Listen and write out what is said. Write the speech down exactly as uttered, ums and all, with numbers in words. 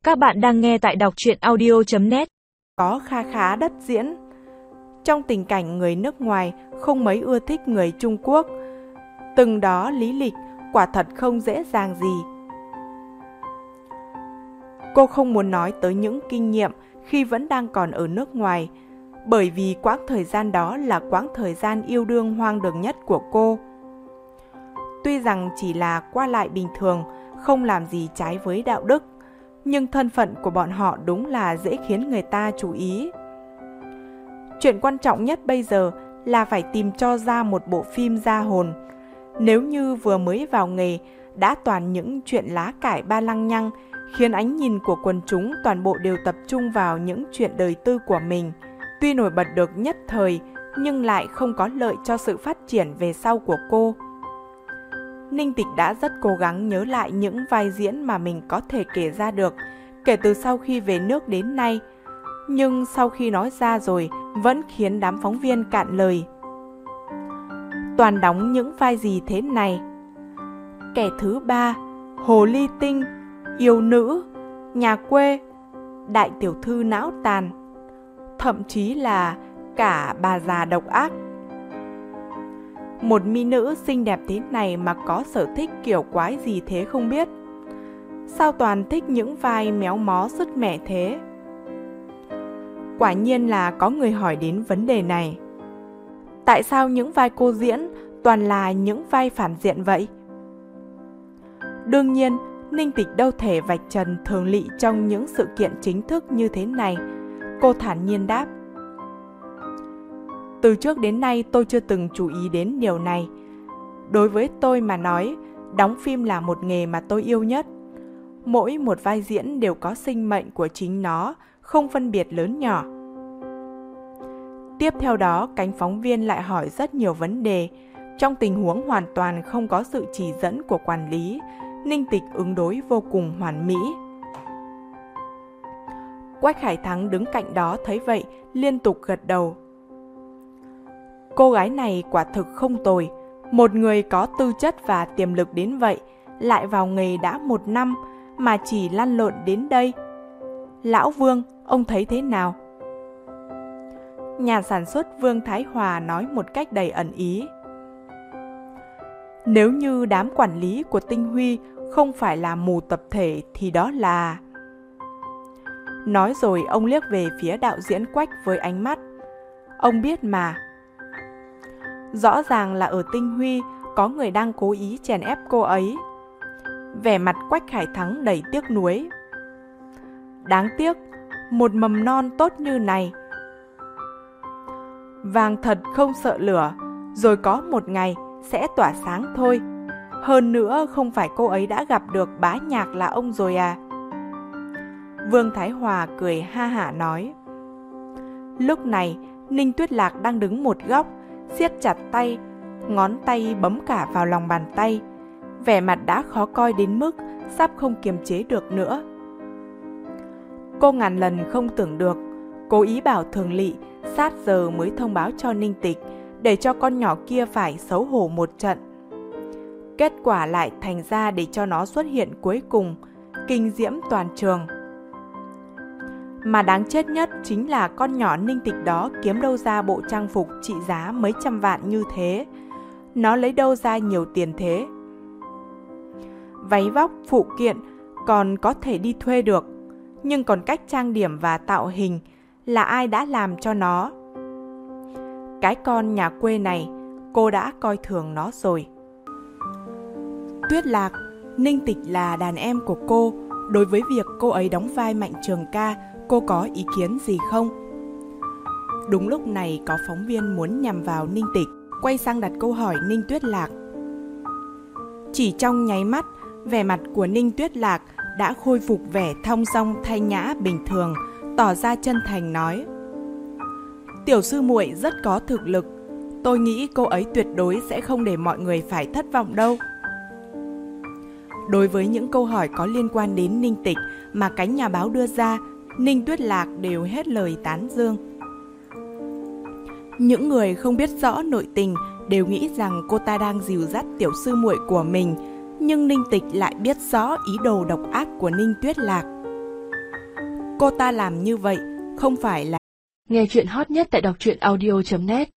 Các bạn đang nghe tại đọc truyện audio chấm net. Có kha khá đất diễn. Trong tình cảnh người nước ngoài không mấy ưa thích người Trung Quốc, từng đó lý lịch quả thật không dễ dàng gì. Cô không muốn nói tới những kinh nghiệm khi vẫn đang còn ở nước ngoài, bởi vì quãng thời gian đó là quãng thời gian yêu đương hoang đường nhất của cô. Tuy rằng chỉ là qua lại bình thường, không làm gì trái với đạo đức, nhưng thân phận của bọn họ đúng là dễ khiến người ta chú ý. Chuyện quan trọng nhất bây giờ là phải tìm cho ra một bộ phim ra hồn. Nếu như vừa mới vào nghề đã toàn những chuyện lá cải ba lăng nhăng, khiến ánh nhìn của quần chúng toàn bộ đều tập trung vào những chuyện đời tư của mình, tuy nổi bật được nhất thời nhưng lại không có lợi cho sự phát triển về sau của cô. Ninh Tịch đã rất cố gắng nhớ lại những vai diễn mà mình có thể kể ra được kể từ sau khi về nước đến nay, nhưng sau khi nói ra rồi vẫn khiến đám phóng viên cạn lời. Toàn đóng những vai gì thế này? Kẻ thứ ba, hồ ly tinh, yêu nữ, nhà quê, đại tiểu thư não tàn, thậm chí là cả bà già độc ác. Một mỹ nữ xinh đẹp thế này mà có sở thích kiểu quái gì thế không biết? Sao toàn thích những vai méo mó sứt mẻ thế? Quả nhiên là có người hỏi đến vấn đề này. Tại sao những vai cô diễn toàn là những vai phản diện vậy? Đương nhiên, Ninh Tịch đâu thể vạch trần thường lỵ trong những sự kiện chính thức như thế này. Cô thản nhiên đáp. Từ trước đến nay tôi chưa từng chú ý đến điều này. Đối với tôi mà nói, đóng phim là một nghề mà tôi yêu nhất. Mỗi một vai diễn đều có sinh mệnh của chính nó, không phân biệt lớn nhỏ. Tiếp theo đó, cánh phóng viên lại hỏi rất nhiều vấn đề. Trong tình huống hoàn toàn không có sự chỉ dẫn của quản lý, Ninh Tịch ứng đối vô cùng hoàn mỹ. Quách Khải Thắng đứng cạnh đó thấy vậy, liên tục gật đầu. Cô gái này quả thực không tồi, một người có tư chất và tiềm lực đến vậy, lại vào nghề đã một năm mà chỉ lăn lộn đến đây. Lão Vương, ông thấy thế nào? Nhà sản xuất Vương Thái Hòa nói một cách đầy ẩn ý. Nếu như đám quản lý của Tinh Huy không phải là mù tập thể thì đó là... Nói rồi ông liếc về phía đạo diễn Quách với ánh mắt. Ông biết mà. Rõ ràng là ở Tinh Huy có người đang cố ý chèn ép cô ấy. Vẻ mặt Quách Khải Thắng đầy tiếc nuối. Đáng tiếc, một mầm non tốt như này. Vàng thật không sợ lửa, rồi có một ngày sẽ tỏa sáng thôi. Hơn nữa không phải cô ấy đã gặp được bá nhạc là ông rồi à? Vương Thái Hòa cười ha hả nói. Lúc này Ninh Tuyết Lạc đang đứng một góc, siết chặt tay, ngón tay bấm cả vào lòng bàn tay. Vẻ mặt đã khó coi đến mức sắp không kiềm chế được nữa. Cô ngàn lần không tưởng được, cố ý bảo Thường Lỵ sát giờ mới thông báo cho Ninh Tịch, để cho con nhỏ kia phải xấu hổ một trận. Kết quả lại thành ra để cho nó xuất hiện cuối cùng, kinh diễm toàn trường. Mà đáng chết nhất chính là con nhỏ Ninh Tịch đó kiếm đâu ra bộ trang phục trị giá mấy trăm vạn như thế. Nó lấy đâu ra nhiều tiền thế? Váy vóc, phụ kiện còn có thể đi thuê được, nhưng còn cách trang điểm và tạo hình là ai đã làm cho nó? Cái con nhà quê này, cô đã coi thường nó rồi. Tuyết Lạc, Ninh Tịch là đàn em của cô. Đối với việc cô ấy đóng vai Mạnh Trường Ca, cô có ý kiến gì không? Đúng lúc này có phóng viên muốn nhằm vào Ninh Tịch, quay sang đặt câu hỏi Ninh Tuyết Lạc. Chỉ trong nháy mắt, vẻ mặt của Ninh Tuyết Lạc đã khôi phục vẻ thong dong thanh nhã bình thường, tỏ ra chân thành nói. Tiểu sư muội rất có thực lực, tôi nghĩ cô ấy tuyệt đối sẽ không để mọi người phải thất vọng đâu. Đối với những câu hỏi có liên quan đến Ninh Tịch mà cánh nhà báo đưa ra, Ninh Tuyết Lạc đều hết lời tán dương. Những người không biết rõ nội tình đều nghĩ rằng cô ta đang dìu dắt tiểu sư muội của mình, nhưng Ninh Tịch lại biết rõ ý đồ độc ác của Ninh Tuyết Lạc. Cô ta làm như vậy không phải là... Nghe chuyện hot nhất tại đọc truyện audio chấm net